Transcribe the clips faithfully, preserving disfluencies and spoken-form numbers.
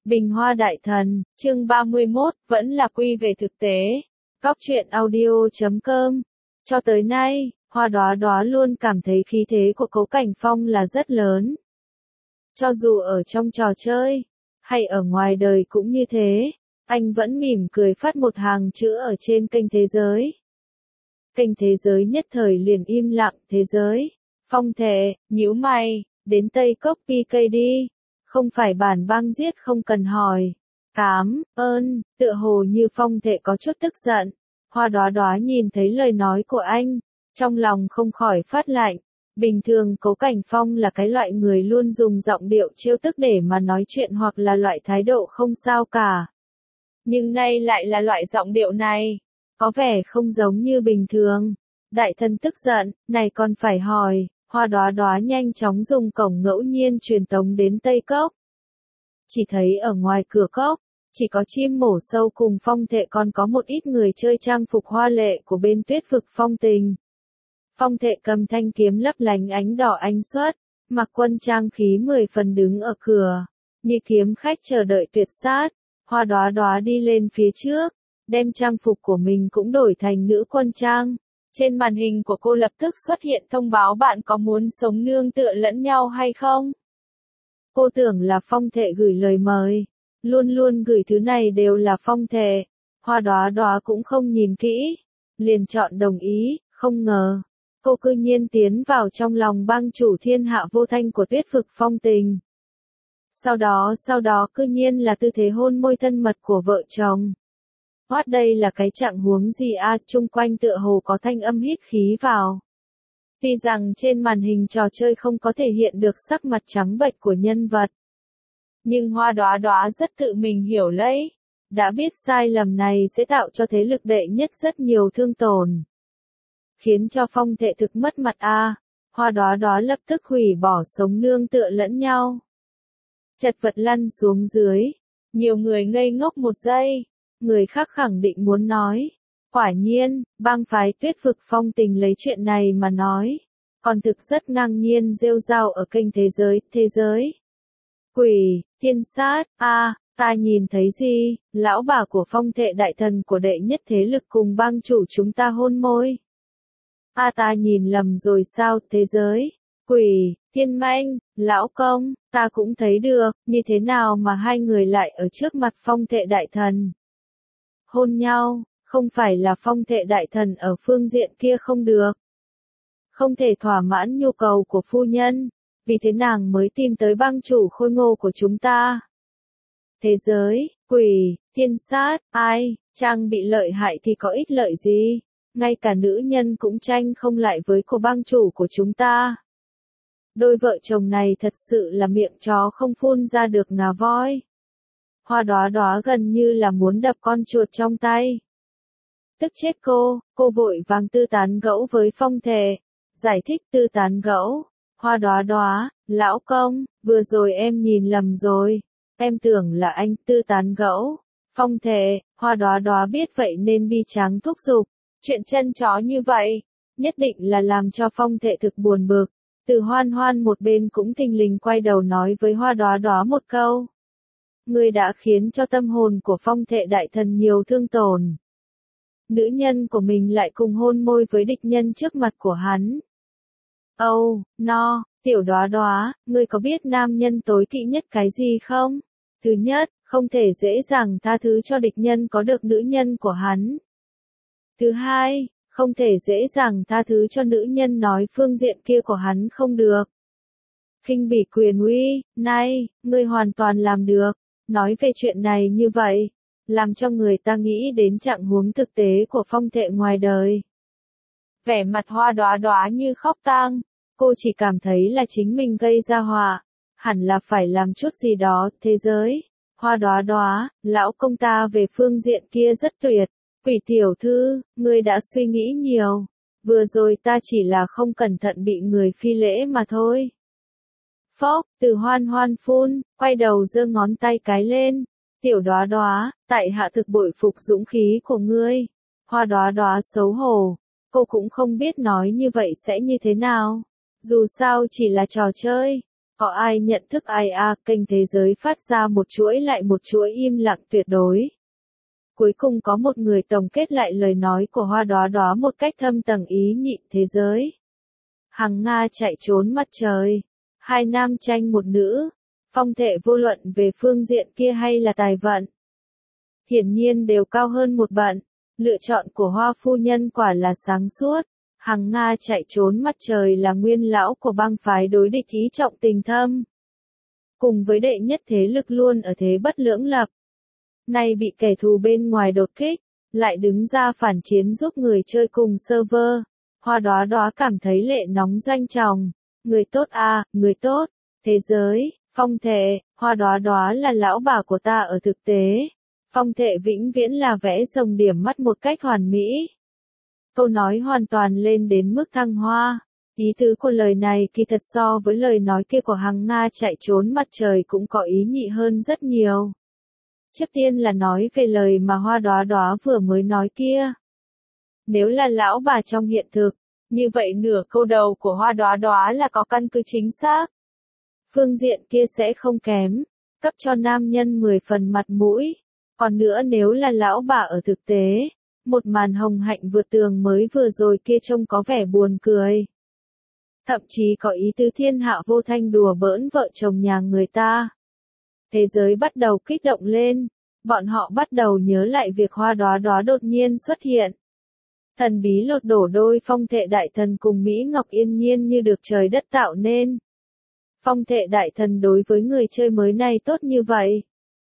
Bình Hoa Đại Thần, chương ba mươi mốt, vẫn là quy về thực tế. Góc truyện audio chấm com. Cho tới nay, Hoa Đóa Đóa luôn cảm thấy khí thế của Cố Cảnh Phong là rất lớn. Cho dù ở trong trò chơi, hay ở ngoài đời cũng như thế, anh vẫn mỉm cười phát một hàng chữ ở trên kênh thế giới. Kênh thế giới nhất thời liền im lặng. Thế giới, Phong Thệ, nhíu mày, đến Tây Cốc pê ca đi. Không phải bản băng giết không cần hỏi. Cám ơn, tựa hồ như Phong Thệ có chút tức giận. Hoa Đóa Đóa nhìn thấy lời nói của anh, trong lòng không khỏi phát lạnh. Bình thường Cố Cảnh Phong là cái loại người luôn dùng giọng điệu trêu tức để mà nói chuyện hoặc là loại thái độ không sao cả. Nhưng nay lại là loại giọng điệu này, có vẻ không giống như bình thường. Đại thần tức giận, này còn phải hỏi. Hoa Đóa Đóa nhanh chóng dùng cổng ngẫu nhiên truyền tống đến Tây Cốc. Chỉ thấy ở ngoài cửa cốc, chỉ có chim mổ sâu cùng Phong Thệ, còn có một ít người chơi trang phục hoa lệ của bên Tuyết Vực Phong Tình. Phong Thệ cầm thanh kiếm lấp lánh ánh đỏ ánh xuất, mặc quân trang khí mười phần đứng ở cửa, như kiếm khách chờ đợi tuyệt sát. Hoa Đóa Đóa đi lên phía trước, đem trang phục của mình cũng đổi thành nữ quân trang. Trên màn hình của cô lập tức xuất hiện thông báo bạn có muốn sống nương tựa lẫn nhau hay không? Cô tưởng là Phong Thệ gửi lời mời. Luôn luôn gửi thứ này đều là Phong Thệ. Hoa Đóa Đóa cũng không nhìn kỹ, liền chọn đồng ý. Không ngờ, cô cư nhiên tiến vào trong lòng bang chủ thiên hạ vô thanh của Tuyết Vực Phong Tình. Sau đó sau đó cư nhiên là tư thế hôn môi thân mật của vợ chồng. Hoát, đây là cái trạng huống gì a? À, chung quanh tựa hồ có thanh âm hít khí vào. Tuy rằng trên màn hình trò chơi không có thể hiện được sắc mặt trắng bệch của nhân vật, nhưng Hoa Đóa Đóa rất tự mình hiểu lấy, đã biết sai lầm này sẽ tạo cho thế lực đệ nhất rất nhiều thương tổn, khiến cho Phong Thệ thực mất mặt a. À, Hoa Đóa Đóa lập tức hủy bỏ sống nương tựa lẫn nhau, chật vật lăn xuống dưới. Nhiều người ngây ngốc một giây, người khác khẳng định muốn nói. Quả nhiên, bang phái Tuyết Vực Phong Tình lấy chuyện này mà nói, còn thực rất ngang nhiên rêu rao ở kênh thế giới. Thế giới, quỷ, thiên sát, a, à, ta nhìn thấy gì? Lão bà của Phong Thệ đại thần của đệ nhất thế lực cùng bang chủ chúng ta hôn môi. A, à, ta nhìn lầm rồi sao? Thế giới, quỷ, thiên manh, lão công, ta cũng thấy được, như thế nào mà hai người lại ở trước mặt Phong Thệ đại thần hôn nhau? Không phải là Phong Thệ đại thần ở phương diện kia không được, không thể thỏa mãn nhu cầu của phu nhân, vì thế nàng mới tìm tới bang chủ khôi ngô của chúng ta. Thế giới, quỷ, thiên sát, ai, trang bị lợi hại thì có ích lợi gì, ngay cả nữ nhân cũng tranh không lại với của bang chủ của chúng ta. Đôi vợ chồng này thật sự là miệng chó không phun ra được ngà voi. Hoa Đóa Đóa gần như là muốn đập con chuột trong tay. Tức chết cô, cô vội vàng tư tán gẫu với Phong Thệ, giải thích tư tán gẫu. Hoa Đóa Đóa, lão công, vừa rồi em nhìn lầm rồi, em tưởng là anh. Tư tán gẫu. Phong Thệ, Hoa Đóa Đóa biết vậy nên bi tráng thúc giục, chuyện chân chó như vậy, nhất định là làm cho Phong Thệ thực buồn bực. Từ Hoan Hoan một bên cũng thình lình quay đầu nói với Hoa Đóa Đóa một câu. Ngươi đã khiến cho tâm hồn của Phong Thệ đại thần nhiều thương tổn. Nữ nhân của mình lại cùng hôn môi với địch nhân trước mặt của hắn. Oh, no, tiểu Đóa Đóa, ngươi có biết nam nhân tối kỵ nhất cái gì không? Thứ nhất, không thể dễ dàng tha thứ cho địch nhân có được nữ nhân của hắn. Thứ hai, không thể dễ dàng tha thứ cho nữ nhân nói phương diện kia của hắn không được. Khinh bỉ quyền uy, này, ngươi hoàn toàn làm được. Nói về chuyện này như vậy, làm cho người ta nghĩ đến trạng huống thực tế của Phong Thệ ngoài đời. Vẻ mặt Hoa Đóa Đóa như khóc tang, cô chỉ cảm thấy là chính mình gây ra họa, hẳn là phải làm chút gì đó. Thế giới, Hoa Đóa Đóa, lão công ta về phương diện kia rất tuyệt. Quỷ tiểu thư, ngươi đã suy nghĩ nhiều, vừa rồi ta chỉ là không cẩn thận bị người phi lễ mà thôi. Phốc, Từ Hoan Hoan phun, quay đầu giơ ngón tay cái lên. Tiểu Đóa Đóa, tại hạ thực bội phục dũng khí của ngươi. Hoa Đóa Đóa xấu hổ, cô cũng không biết nói như vậy sẽ như thế nào. Dù sao chỉ là trò chơi, Có ai nhận thức ai a, kênh thế giới phát ra một chuỗi lại một chuỗi im lặng tuyệt đối. Cuối cùng có một người tổng kết lại lời nói của Hoa Đóa Đóa một cách thâm tầng ý nhị thế giới. Hằng Nga chạy trốn mặt trời. Hai nam tranh một nữ. Phong thệ vô luận về phương diện kia hay là tài vận. Hiển nhiên đều cao hơn một bận. Lựa chọn của Hoa phu nhân quả là sáng suốt. Hằng Nga chạy trốn mặt trời là nguyên lão của bang phái đối địch ý trọng tình thâm. Cùng với đệ nhất thế lực luôn ở thế bất lưỡng lập. Nay bị kẻ thù bên ngoài đột kích, lại đứng ra phản chiến giúp người chơi cùng server. Hoa Đóa Đóa cảm thấy lệ nóng doanh tròng. Người tốt a, người tốt. Thế giới, Phong thệ, Hoa Đóa Đóa là lão bà của ta ở thực tế. Phong thệ vĩnh viễn là vẽ rồng điểm mắt một cách hoàn mỹ. Câu nói hoàn toàn lên đến mức thăng hoa. Ý tứ của lời này kỳ thật so với lời nói kia của Hằng Nga chạy trốn mặt trời cũng có ý nhị hơn rất nhiều. Trước tiên là nói về lời mà Hoa Đóa Đóa vừa mới nói kia. Nếu là lão bà trong hiện thực, như vậy nửa câu đầu của Hoa Đóa Đóa là có căn cứ chính xác. Phương diện kia sẽ không kém, cấp cho nam nhân mười phần mặt mũi. Còn nữa nếu là lão bà ở thực tế, một màn hồng hạnh vượt tường mới vừa rồi kia trông có vẻ buồn cười. Thậm chí có ý tứ thiên hạ vô thanh đùa bỡn vợ chồng nhà người ta. Thế giới bắt đầu kích động lên, bọn họ bắt đầu nhớ lại việc Hoa Đóa Đóa đột nhiên xuất hiện. Thần bí lột đổ đôi Phong thệ đại thần cùng Mỹ Ngọc yên nhiên như được trời đất tạo nên. Phong thệ đại thần đối với người chơi mới này tốt như vậy.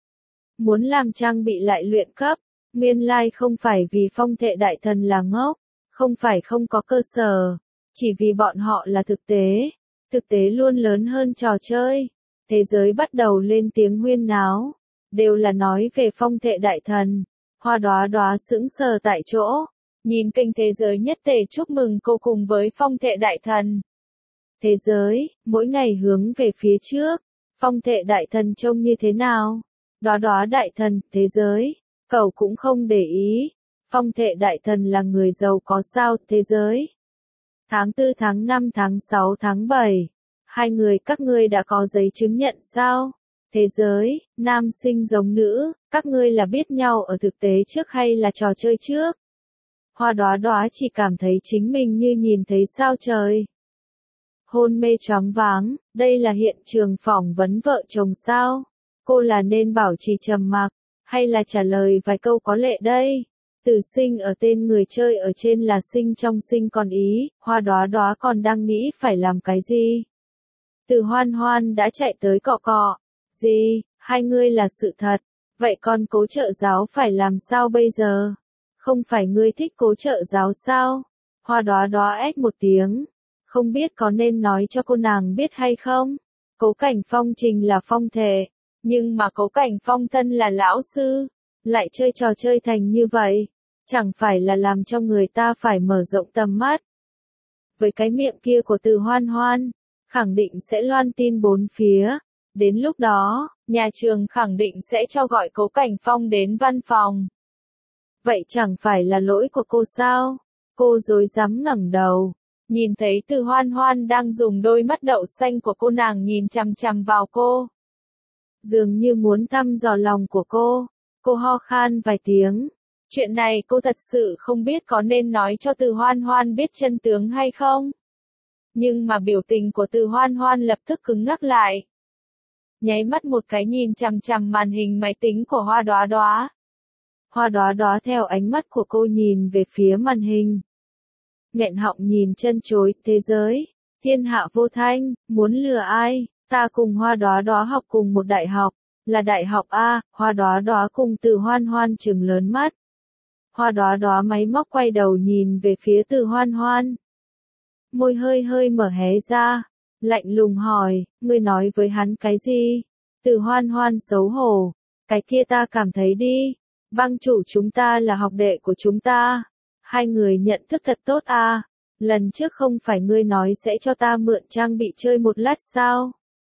Muốn làm trang bị lại luyện cấp, nguyên lai không phải vì Phong thệ đại thần là ngốc, không phải không có cơ sở, chỉ vì bọn họ là thực tế. Thực tế luôn lớn hơn trò chơi. Thế giới bắt đầu lên tiếng huyên náo, đều là nói về Phong thệ đại thần. Hoa Đóa Đóa sững sờ tại chỗ, nhìn kênh thế giới nhất tề chúc mừng cô cùng với Phong thệ đại thần. Thế giới, mỗi ngày hướng về phía trước, Phong thệ đại thần trông như thế nào? Đóa Đóa đại thần, thế giới, cậu cũng không để ý. Phong thệ đại thần là người giàu có sao, thế giới. Tháng tư tháng năm tháng sáu tháng bảy. Hai người các ngươi đã có giấy chứng nhận sao? Thế giới, nam sinh giống nữ, các ngươi là biết nhau ở thực tế trước hay là trò chơi trước? Hoa Đóa Đóa chỉ cảm thấy chính mình như nhìn thấy sao trời. Hôn mê choáng váng, đây là hiện trường phỏng vấn vợ chồng sao? Cô là nên bảo trì trầm mặc, hay là trả lời vài câu có lệ đây? Từ sinh ở tên người chơi ở trên là sinh trong sinh còn ý, Hoa Đóa Đóa còn đang nghĩ phải làm cái gì? Từ Hoan Hoan đã chạy tới cọ cọ. Gì, hai ngươi là sự thật. Vậy con Cố trợ giáo phải làm sao bây giờ? Không phải ngươi thích Cố trợ giáo sao? Hoa Đóa Đóa ét một tiếng. Không biết có nên nói cho cô nàng biết hay không? Cố Cảnh Phong trình là phong thệ. Nhưng mà Cố Cảnh Phong thân là lão sư. Lại chơi trò chơi thành như vậy. Chẳng phải là làm cho người ta phải mở rộng tầm mắt. Với cái miệng kia của Từ Hoan Hoan, khẳng định sẽ loan tin bốn phía. Đến lúc đó, nhà trường khẳng định sẽ cho gọi Cố Cảnh Phong đến văn phòng. Vậy chẳng phải là lỗi của cô sao? Cô rối rắm ngẩng đầu, nhìn thấy Từ Hoan Hoan đang dùng đôi mắt đậu xanh của cô nàng nhìn chằm chằm vào cô. Dường như muốn thăm dò lòng của cô, cô ho khan vài tiếng. Chuyện này cô thật sự không biết có nên nói cho Từ Hoan Hoan biết chân tướng hay không? Nhưng mà biểu tình của Từ Hoan Hoan lập tức cứng ngắc lại. Nháy mắt một cái nhìn chằm chằm màn hình máy tính của Hoa Đóa Đóa. Hoa Đóa Đóa theo ánh mắt của cô nhìn về phía màn hình. Nghẹn họng nhìn chân chối, thế giới, thiên hạ vô thanh, muốn lừa ai? Ta cùng Hoa Đóa Đóa học cùng một đại học, là đại học A. Hoa Đóa Đóa cùng Từ Hoan Hoan trừng lớn mắt. Hoa Đóa Đóa máy móc quay đầu nhìn về phía Từ Hoan Hoan. Môi hơi hơi mở hé ra, lạnh lùng hỏi, ngươi nói với hắn cái gì? Từ Hoan Hoan xấu hổ, cái kia ta cảm thấy đi, bang chủ chúng ta là học đệ của chúng ta, hai người nhận thức thật tốt à, lần trước không phải ngươi nói sẽ cho ta mượn trang bị chơi một lát sao?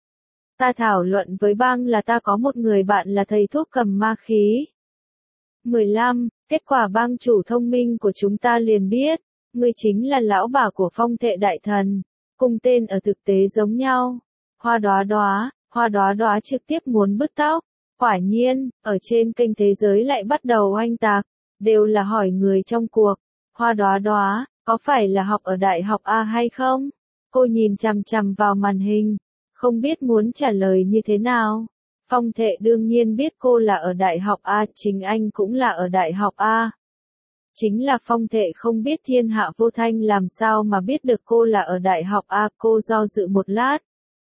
Ta thảo luận với bang là ta có một người bạn là thầy thuốc cầm ma khí. mười lăm, kết quả bang chủ thông minh của chúng ta liền biết, ngươi chính là lão bà của Phong thệ đại thần, cùng tên ở thực tế giống nhau. Hoa Đóa Đóa, Hoa Đóa Đóa trực tiếp muốn bứt tóc. Quả nhiên, ở trên kênh Thế Giới lại bắt đầu oanh tạc, đều là hỏi người trong cuộc. Hoa Đóa Đóa, có phải là học ở Đại học A hay không? Cô nhìn chằm chằm vào màn hình, không biết muốn trả lời như thế nào. Phong Thệ đương nhiên biết cô là ở Đại học A, chính anh cũng là ở Đại học A. Chính là Phong Thệ không biết Thiên Hạ Vô Thanh làm sao mà biết được cô là ở Đại học A, cô do dự một lát.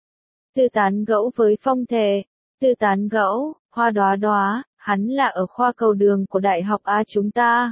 Tư tán gẫu với Phong Thệ, tư tán gẫu, Hoa Đóa Đóa, hắn là ở khoa cầu đường của Đại học A chúng ta.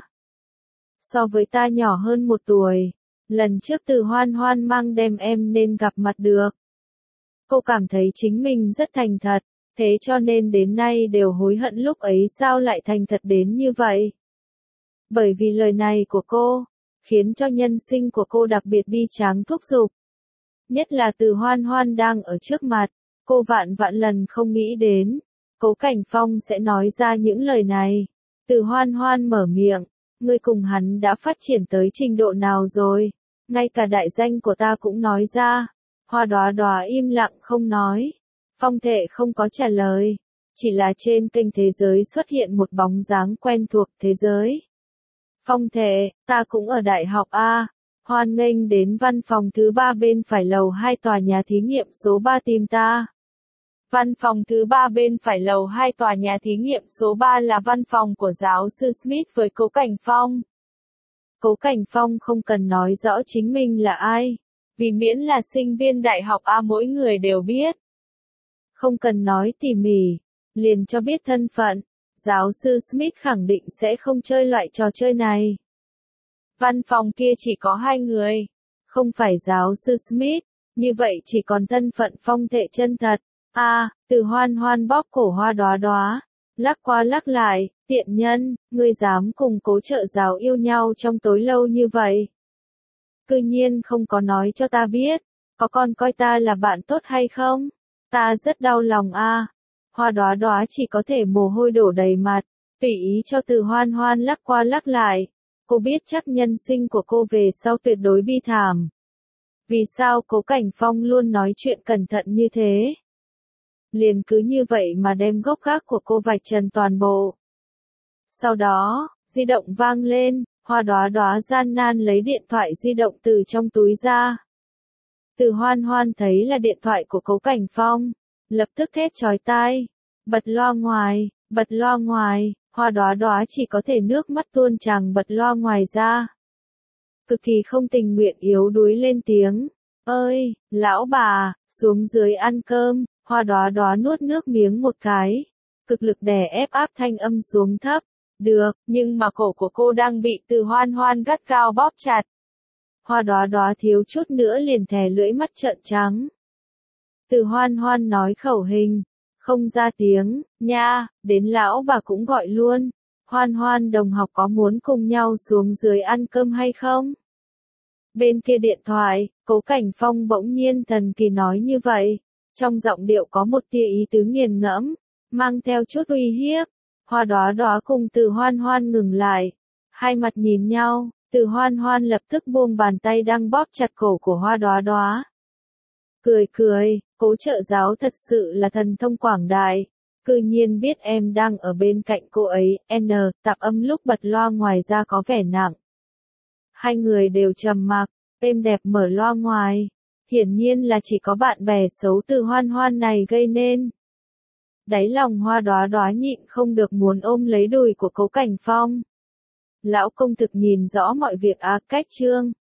So với ta nhỏ hơn một tuổi, lần trước Từ Hoan Hoan mang đem em nên gặp mặt được. Cô cảm thấy chính mình rất thành thật, thế cho nên đến nay đều hối hận lúc ấy sao lại thành thật đến như vậy. Bởi vì lời này của cô, khiến cho nhân sinh của cô đặc biệt bi tráng thúc giục. Nhất là Từ Hoan Hoan đang ở trước mặt, cô vạn vạn lần không nghĩ đến, Cố Cảnh Phong sẽ nói ra những lời này. Từ Hoan Hoan mở miệng, ngươi cùng hắn đã phát triển tới trình độ nào rồi, ngay cả đại danh của ta cũng nói ra. Hoa Đóa Đóa im lặng không nói. Phong Thệ không có trả lời, chỉ là trên kênh Thế Giới xuất hiện một bóng dáng quen thuộc. Thế Giới. Phong Thệ, ta cũng ở Đại học A, hoan nghênh đến văn phòng thứ ba bên phải lầu hai tòa nhà thí nghiệm số ba tìm ta. Văn phòng thứ ba bên phải lầu hai tòa nhà thí nghiệm số ba là văn phòng của giáo sư Smith với Cố Cảnh Phong. Cố Cảnh Phong không cần nói rõ chính mình là ai, vì miễn là sinh viên Đại học A mỗi người đều biết. Không cần nói tỉ mỉ, liền cho biết thân phận, giáo sư Smith khẳng định sẽ không chơi loại trò chơi này. Văn phòng kia chỉ có hai người, không phải giáo sư Smith, như vậy chỉ còn thân phận Phong Thệ chân thật. A, à, Từ Hoan Hoan bóp cổ Hoa Đóa Đóa, lắc qua lắc lại, tiện nhân, ngươi dám cùng Cố trợ giáo yêu nhau trong tối lâu như vậy. Cư nhiên không có nói cho ta biết, có còn coi ta là bạn tốt hay không? Ta rất đau lòng a. À. Hoa Đóa Đóa chỉ có thể mồ hôi đổ đầy mặt, tùy ý cho Từ Hoan Hoan lắc qua lắc lại. Cô biết chắc nhân sinh của cô về sau tuyệt đối bi thảm. Vì sao Cố Cảnh Phong luôn nói chuyện cẩn thận như thế? Liền cứ như vậy mà đem gốc gác của cô vạch trần toàn bộ. Sau đó, di động vang lên, Hoa Đóa Đóa gian nan lấy điện thoại di động từ trong túi ra. Từ Hoan Hoan thấy là điện thoại của Cố Cảnh Phong, lập tức thét chói tai, bật loa ngoài, bật loa ngoài, Hoa Đóa Đóa chỉ có thể nước mắt tuôn tràn bật loa ngoài ra. Cực kỳ không tình nguyện yếu đuối lên tiếng, ơi, lão bà, xuống dưới ăn cơm. Hoa Đóa Đóa nuốt nước miếng một cái, cực lực đè ép áp thanh âm xuống thấp. Được, nhưng mà cổ của cô đang bị Từ Hoan Hoan gắt gao bóp chặt. Hoa Đóa Đóa thiếu chút nữa liền thè lưỡi mắt trợn trắng. Từ Hoan Hoan nói khẩu hình, không ra tiếng, nha, đến lão bà cũng gọi luôn. Hoan Hoan đồng học có muốn cùng nhau xuống dưới ăn cơm hay không? Bên kia điện thoại, Cố Cảnh Phong bỗng nhiên thần kỳ nói như vậy. Trong giọng điệu có một tia ý tứ nghiền ngẫm, mang theo chút uy hiếp. Hoa Đóa Đóa cùng Từ Hoan Hoan ngừng lại, hai mặt nhìn nhau, Từ Hoan Hoan lập tức buông bàn tay đang bóp chặt cổ của Hoa Đóa Đóa. Cười cười, Cố trợ giáo thật sự là thần thông quảng đại, cư nhiên biết em đang ở bên cạnh cô ấy. N, tạp âm lúc bật loa ngoài ra có vẻ nặng. Hai người đều trầm mặc, êm đẹp mở loa ngoài. Hiển nhiên là chỉ có bạn bè xấu Từ Hoan Hoan này gây nên. Đáy lòng Hoa Đóa Đóa nhịn không được muốn ôm lấy đùi của Cố Cảnh Phong. Lão công thực nhìn rõ mọi việc à, cách chương.